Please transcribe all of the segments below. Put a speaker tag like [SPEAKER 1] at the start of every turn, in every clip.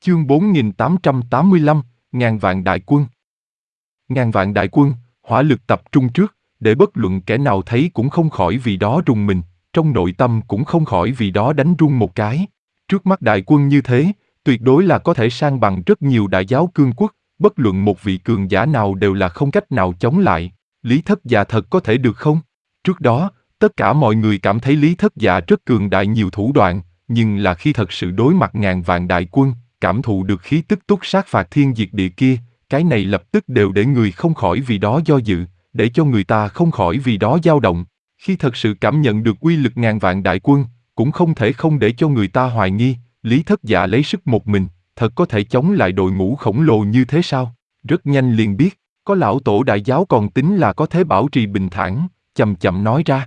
[SPEAKER 1] Chương 4885, ngàn vạn đại quân. Ngàn vạn đại quân, hỏa lực tập trung trước, để bất luận kẻ nào thấy cũng không khỏi vì đó rùng mình, trong nội tâm cũng không khỏi vì đó đánh run một cái. Trước mắt đại quân như thế, tuyệt đối là có thể san bằng rất nhiều đại giáo cương quốc, bất luận một vị cường giả nào đều là không cách nào chống lại. Lý Thất Dạ thật có thể được không? Trước đó, tất cả mọi người cảm thấy Lý Thất Dạ rất cường đại nhiều thủ đoạn, nhưng là khi thật sự đối mặt ngàn vạn đại quân, cảm thụ được khí tức túc sát phạt thiên diệt địa kia, cái này lập tức đều để người không khỏi vì đó do dự, để cho người ta không khỏi vì đó dao động. Khi thật sự cảm nhận được uy lực ngàn vạn đại quân, cũng không thể không để cho người ta hoài nghi, Lý Thất Dạ lấy sức một mình, thật có thể chống lại đội ngũ khổng lồ như thế sao? Rất nhanh liền biết, có lão tổ đại giáo còn tính là có thể bảo trì bình thản, chậm chậm nói ra.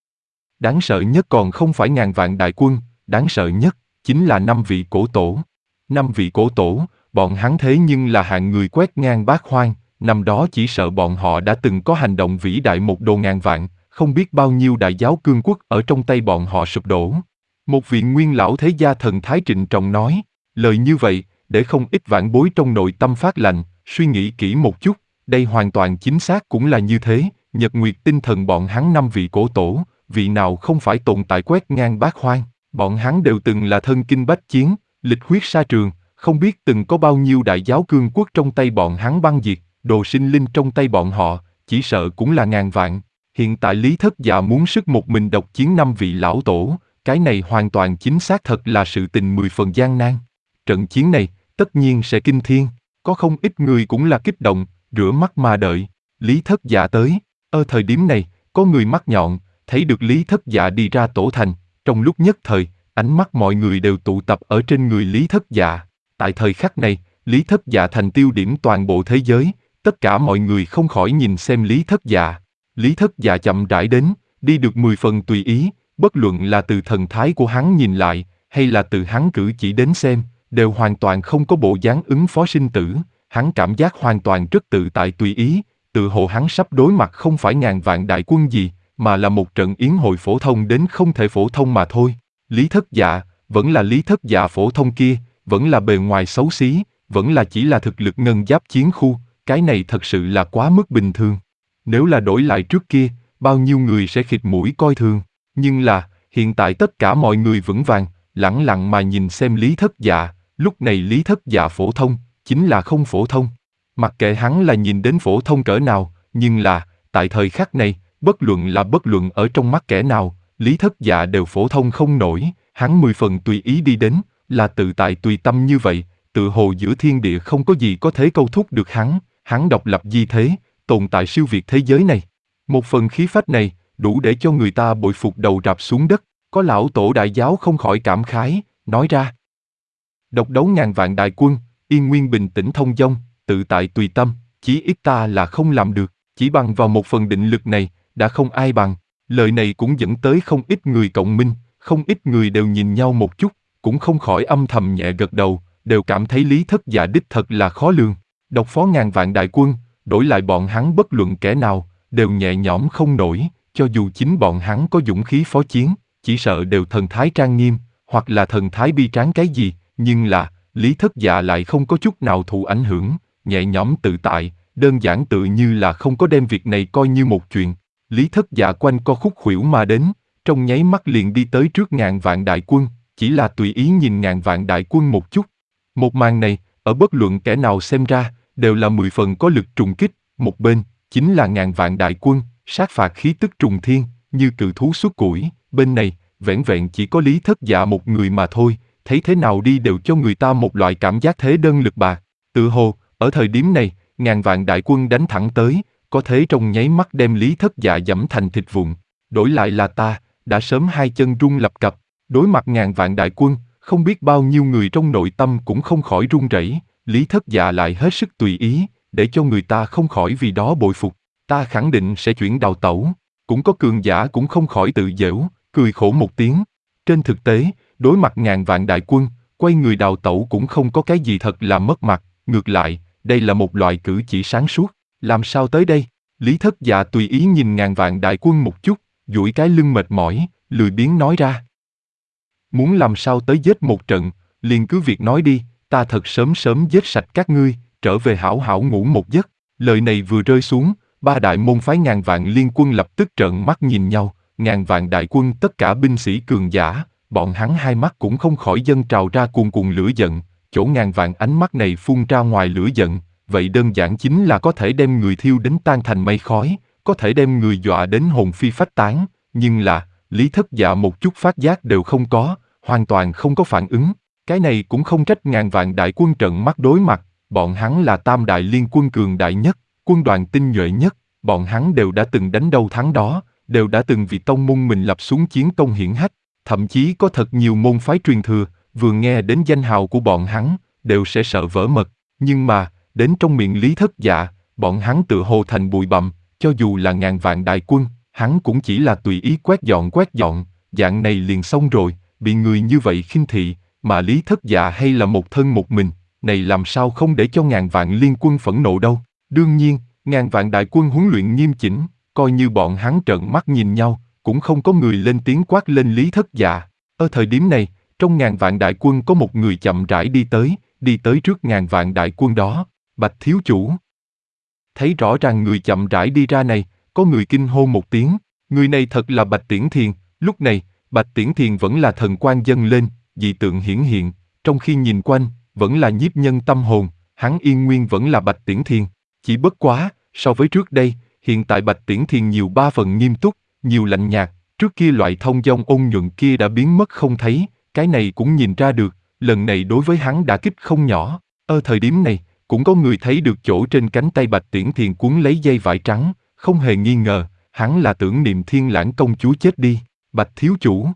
[SPEAKER 1] Đáng sợ nhất còn không phải ngàn vạn đại quân, đáng sợ nhất chính là 5 vị cổ tổ. 5 vị cổ tổ, bọn hắn thế nhưng là hạng người quét ngang bát hoang, năm đó chỉ sợ bọn họ đã từng có hành động vĩ đại một đồ ngàn vạn, không biết bao nhiêu đại giáo cương quốc ở trong tay bọn họ sụp đổ. Một vị nguyên lão thế gia thần thái trịnh trọng nói, lời như vậy, để không ít vạn bối trong nội tâm phát lạnh, suy nghĩ kỹ một chút, đây hoàn toàn chính xác cũng là như thế, nhật nguyệt tinh thần bọn hắn 5 vị cổ tổ, vị nào không phải tồn tại quét ngang bát hoang, bọn hắn đều từng là thân kinh bách chiến, lịch huyết sa trường, không biết từng có bao nhiêu đại giáo cương quốc trong tay bọn hắn băng diệt, đồ sinh linh trong tay bọn họ, chỉ sợ cũng là ngàn vạn. Hiện tại Lý Thất Dạ muốn sức một mình độc chiến 5 vị lão tổ, cái này hoàn toàn chính xác thật là sự tình 10 phần gian nan. Trận chiến này, tất nhiên sẽ kinh thiên, có không ít người cũng là kích động, rửa mắt mà đợi. Lý Thất Dạ tới, ở thời điểm này, có người mắt nhọn, thấy được Lý Thất Dạ đi ra tổ thành, trong lúc nhất thời, ánh mắt mọi người đều tụ tập ở trên người Lý Thất Dạ. Tại thời khắc này, Lý Thất Dạ thành tiêu điểm toàn bộ thế giới, tất cả mọi người không khỏi nhìn xem Lý Thất Dạ. Lý Thất Dạ chậm rãi đến, đi được 10 phần tùy ý, bất luận là từ thần thái của hắn nhìn lại, hay là từ hắn cử chỉ đến xem, đều hoàn toàn không có bộ dáng ứng phó sinh tử, hắn cảm giác hoàn toàn rất tự tại tùy ý, tự hồ hắn sắp đối mặt không phải ngàn vạn đại quân gì, mà là một trận yến hội phổ thông đến không thể phổ thông mà thôi. Lý Thất Dạ, vẫn là Lý Thất Dạ phổ thông kia, vẫn là bề ngoài xấu xí, vẫn là chỉ là thực lực ngân giáp chiến khu, cái này thật sự là quá mức bình thường. Nếu là đổi lại trước kia, bao nhiêu người sẽ khịt mũi coi thường, nhưng là, hiện tại tất cả mọi người vững vàng, lẳng lặng mà nhìn xem Lý Thất Dạ, lúc này Lý Thất Dạ phổ thông, chính là không phổ thông. Mặc kệ hắn là nhìn đến phổ thông cỡ nào, nhưng là, tại thời khắc này, bất luận ở trong mắt kẻ nào, Lý Thất Dạ đều phổ thông không nổi, hắn 10 phần tùy ý đi đến, là tự tại tùy tâm như vậy, tự hồ giữa thiên địa không có gì có thể câu thúc được hắn độc lập di thế, tồn tại siêu việt thế giới này. Một phần khí phách này, đủ để cho người ta bội phục đầu rạp xuống đất, có lão tổ đại giáo không khỏi cảm khái, nói ra. Độc đấu ngàn vạn đại quân, yên nguyên bình tĩnh thông dong, tự tại tùy tâm, chí ít ta là không làm được, chỉ bằng vào một phần định lực này, đã không ai bằng. Lời này cũng dẫn tới không ít người cộng minh, không ít người đều nhìn nhau một chút, cũng không khỏi âm thầm nhẹ gật đầu, đều cảm thấy Lý Thất Dạ đích thật là khó lường. Độc phó ngàn vạn đại quân, đổi lại bọn hắn bất luận kẻ nào, đều nhẹ nhõm không nổi, cho dù chính bọn hắn có dũng khí phó chiến, chỉ sợ đều thần thái trang nghiêm, hoặc là thần thái bi tráng cái gì, nhưng là, Lý Thất Dạ lại không có chút nào thụ ảnh hưởng, nhẹ nhõm tự tại, đơn giản tự như là không có đem việc này coi như một chuyện. Lý Thất Dạ quanh co khúc khuỷu mà đến, trong nháy mắt liền đi tới trước ngàn vạn đại quân, chỉ là tùy ý nhìn ngàn vạn đại quân một chút. Một màn này, ở bất luận kẻ nào xem ra, đều là 10 phần có lực trùng kích, một bên, chính là ngàn vạn đại quân, sát phạt khí tức trùng thiên, như cự thú xuất củi, bên này, vẻn vẹn chỉ có Lý Thất Dạ một người mà thôi, thấy thế nào đi đều cho người ta một loại cảm giác thế đơn lực bạc. Tự hồ, ở thời điểm này, ngàn vạn đại quân đánh thẳng tới, có thế trong nháy mắt đem Lý Thất Dạ giẫm thành thịt vụn. Đổi lại là ta, đã sớm hai chân run lập cập, đối mặt ngàn vạn đại quân, không biết bao nhiêu người trong nội tâm cũng không khỏi run rẩy. Lý Thất Dạ lại hết sức tùy ý, để cho người ta không khỏi vì đó bội phục. Ta khẳng định sẽ chuyển đào tẩu. Cũng có cường giả cũng không khỏi tự giễu, cười khổ một tiếng. Trên thực tế, đối mặt ngàn vạn đại quân, quay người đào tẩu cũng không có cái gì thật là mất mặt. Ngược lại, đây là một loại cử chỉ sáng suốt. Làm sao tới đây? Lý Thất Dạ tùy ý nhìn ngàn vạn đại quân một chút, duỗi cái lưng mệt mỏi, lười biếng nói ra. Muốn làm sao tới giết một trận, liền cứ việc nói đi, ta thật sớm sớm giết sạch các ngươi, trở về hảo hảo ngủ một giấc. Lời này vừa rơi xuống, ba đại môn phái ngàn vạn liên quân lập tức trợn mắt nhìn nhau, ngàn vạn đại quân tất cả binh sĩ cường giả, bọn hắn hai mắt cũng không khỏi dâng trào ra cuồn cuộn lửa giận, chỗ ngàn vạn ánh mắt này phun ra ngoài lửa giận, vậy đơn giản chính là có thể đem người thiêu đến tan thành mây khói, có thể đem người dọa đến hồn phi phách tán, nhưng là, Lý Thất Dạ một chút phát giác đều không có, hoàn toàn không có phản ứng. Cái này cũng không trách ngàn vạn đại quân trợn mắt đối mặt, bọn hắn là tam đại liên quân cường đại nhất, quân đoàn tinh nhuệ nhất, bọn hắn đều đã từng đánh đâu thắng đó, đều đã từng vì tông môn mình lập xuống chiến công hiển hách, thậm chí có thật nhiều môn phái truyền thừa, vừa nghe đến danh hào của bọn hắn, đều sẽ sợ vỡ mật, nhưng mà, đến trong miệng Lý Thất Dạ, bọn hắn tựa hồ thành bụi bặm, cho dù là ngàn vạn đại quân, hắn cũng chỉ là tùy ý quét dọn, dạng này liền xong rồi, bị người như vậy khinh thị, mà Lý Thất Dạ hay là một thân một mình, này làm sao không để cho ngàn vạn liên quân phẫn nộ đâu. Đương nhiên, ngàn vạn đại quân huấn luyện nghiêm chỉnh, coi như bọn hắn trợn mắt nhìn nhau, cũng không có người lên tiếng quát lên Lý Thất Dạ. Ở thời điểm này, trong ngàn vạn đại quân có một người chậm rãi đi tới trước ngàn vạn đại quân đó, Bạch thiếu chủ. Thấy rõ ràng người chậm rãi đi ra này, có người kinh hô một tiếng, người này thật là Bạch Tiễn Thiền. Lúc này, Bạch Tiễn Thiền vẫn là thần quang dâng lên, dị tượng hiển hiện, trong khi nhìn quanh, vẫn là nhiếp nhân tâm hồn, hắn yên nguyên vẫn là Bạch Tiễn Thiền. Chỉ bất quá, so với trước đây, hiện tại Bạch Tiễn Thiền nhiều ba phần nghiêm túc, nhiều lạnh nhạt, trước kia loại thông dong ôn nhuận kia đã biến mất không thấy, cái này cũng nhìn ra được, lần này đối với hắn đã kích không nhỏ. Ở thời điểm này, cũng có người thấy được chỗ trên cánh tay Bạch Tiễn Thiền cuốn lấy dây vải trắng, không hề nghi ngờ, hắn là tưởng niệm Thiên Lãng công chúa chết đi, Bạch thiếu chủ.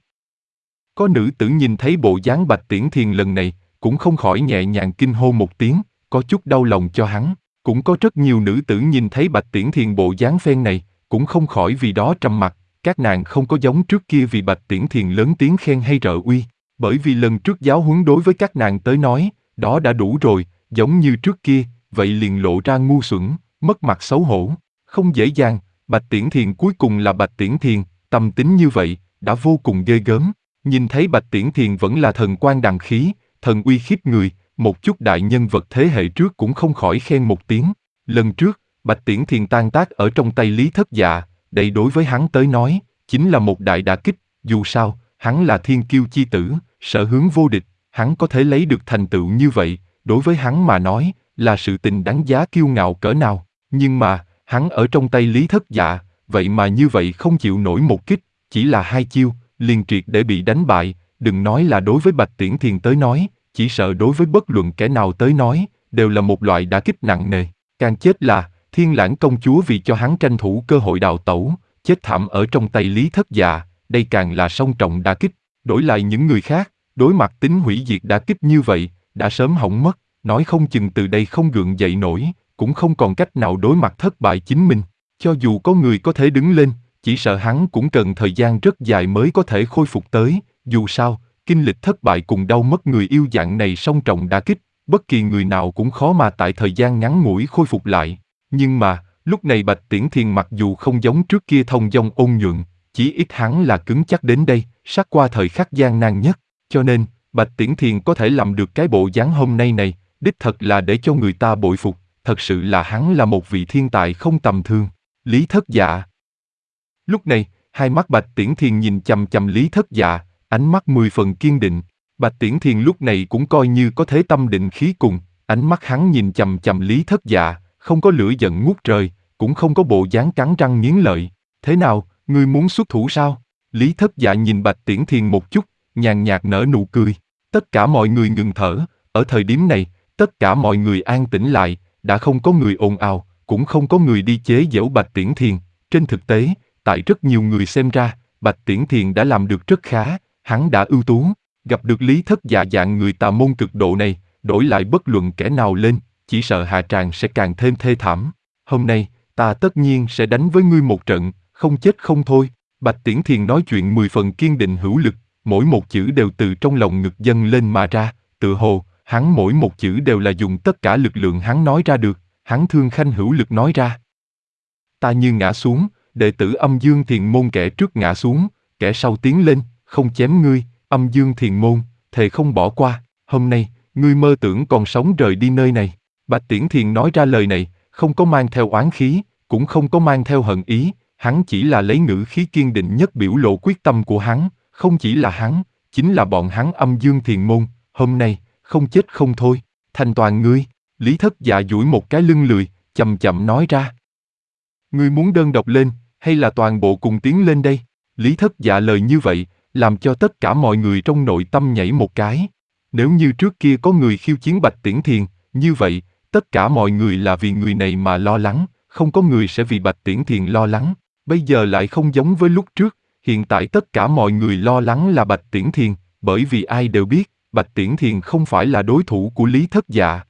[SPEAKER 1] Có nữ tử nhìn thấy bộ dáng Bạch Tiễn Thiền lần này, cũng không khỏi nhẹ nhàng kinh hô một tiếng, có chút đau lòng cho hắn. Cũng có rất nhiều nữ tử nhìn thấy Bạch Tiễn Thiền bộ dáng phen này, cũng không khỏi vì đó trầm mặc, các nàng không có giống trước kia vì Bạch Tiễn Thiền lớn tiếng khen hay rợ uy, bởi vì lần trước giáo huấn đối với các nàng tới nói, đó đã đủ rồi, giống như trước kia, vậy liền lộ ra ngu xuẩn, mất mặt xấu hổ, không dễ dàng, Bạch Tiễn Thiền cuối cùng là Bạch Tiễn Thiền, tâm tính như vậy, đã vô cùng ghê gớm, nhìn thấy Bạch Tiễn Thiền vẫn là thần quang đằng khí, thần uy khiếp người, một chút đại nhân vật thế hệ trước cũng không khỏi khen một tiếng. Lần trước, Bạch Tiễn Thiền tan tác ở trong tay Lý Thất Dạ, đây đối với hắn tới nói, chính là một đại đả kích, dù sao, hắn là thiên kiêu chi tử, sở hướng vô địch, hắn có thể lấy được thành tựu như vậy, đối với hắn mà nói, là sự tình đáng giá kiêu ngạo cỡ nào, nhưng mà, hắn ở trong tay Lý Thất Dạ, vậy mà như vậy không chịu nổi một kích, chỉ là hai chiêu, liền triệt để bị đánh bại, đừng nói là đối với Bạch Tiễn Thiền tới nói, chỉ sợ đối với bất luận kẻ nào tới nói, đều là một loại đả kích nặng nề. Càng chết là, Thiên Lãng công chúa vì cho hắn tranh thủ cơ hội đào tẩu, chết thảm ở trong tay Lý Thất Dạ, đây càng là song trọng đả kích. Đổi lại những người khác, đối mặt tính hủy diệt đả kích như vậy, đã sớm hỏng mất, nói không chừng từ đây không gượng dậy nổi, cũng không còn cách nào đối mặt thất bại chính mình. Cho dù có người có thể đứng lên, chỉ sợ hắn cũng cần thời gian rất dài mới có thể khôi phục tới, dù sao, kinh lịch thất bại cùng đau mất người yêu dạng này song trọng đả kích, bất kỳ người nào cũng khó mà tại thời gian ngắn ngủi khôi phục lại. Nhưng mà, lúc này Bạch Tiễn Thiền mặc dù không giống trước kia thông dong ôn nhuận, chỉ ít hắn là cứng chắc đến đây, sát qua thời khắc gian nan nhất, cho nên, Bạch Tiễn Thiền có thể làm được cái bộ dáng hôm nay này, đích thật là để cho người ta bội phục, thật sự là hắn là một vị thiên tài không tầm thường. Lý Thất Dạ. Lúc này, hai mắt Bạch Tiễn Thiền nhìn chằm chằm Lý Thất Dạ, ánh mắt 10 phần kiên định. Bạch Tiễn Thiền lúc này cũng coi như có thế tâm định khí cùng, ánh mắt hắn nhìn chằm chằm Lý Thất Dạ, không có lửa giận ngút trời, cũng không có bộ dáng cắn răng nghiến lợi. Thế nào, ngươi muốn xuất thủ sao? Lý Thất Dạ nhìn Bạch Tiễn Thiền một chút, nhàn nhạt nở nụ cười. Tất cả mọi người ngừng thở, ở thời điểm này, tất cả mọi người an tĩnh lại, đã không có người ồn ào, cũng không có người đi chế giễu Bạch Tiễn Thiền. Trên thực tế, tại rất nhiều người xem ra, Bạch Tiễn Thiền đã làm được rất khá, hắn đã ưu tú, gặp được Lý Thất Dạ dạng người tà môn cực độ này, đổi lại bất luận kẻ nào lên, chỉ sợ hạ tràng sẽ càng thêm thê thảm. Hôm nay, ta tất nhiên sẽ đánh với ngươi một trận, không chết không thôi. Bạch Tiễn Thiền nói chuyện 10 phần kiên định hữu lực, mỗi một chữ đều từ trong lòng ngực dâng lên mà ra, tựa hồ, hắn mỗi một chữ đều là dùng tất cả lực lượng hắn nói ra được, hắn thương khanh hữu lực nói ra. Ta như ngã xuống, đệ tử Âm Dương Thiền môn kẻ trước ngã xuống, kẻ sau tiến lên, không chém ngươi, Âm Dương Thiền môn, thề không bỏ qua. Hôm nay, ngươi mơ tưởng còn sống rời đi nơi này. Bạch Tiễn Thiền nói ra lời này, không có mang theo oán khí, cũng không có mang theo hận ý, hắn chỉ là lấy ngữ khí kiên định nhất biểu lộ quyết tâm của hắn, không chỉ là hắn, chính là bọn hắn Âm Dương Thiền môn, hôm nay, không chết không thôi, thành toàn ngươi. Lý Thất Dạ duỗi một cái lưng lười, chậm chậm nói ra. Ngươi muốn đơn độc lên, hay là toàn bộ cùng tiến lên đây? Lý Thất Dạ lời như vậy, làm cho tất cả mọi người trong nội tâm nhảy một cái. Nếu như trước kia có người khiêu chiến Bạch Tiễn Thiền, như vậy, tất cả mọi người là vì người này mà lo lắng, không có người sẽ vì Bạch Tiễn Thiền lo lắng. Bây giờ lại không giống với lúc trước, hiện tại tất cả mọi người lo lắng là Bạch Tiễn Thiền, bởi vì ai đều biết, Bạch Tiễn Thiền không phải là đối thủ của Lý Thất Dạ,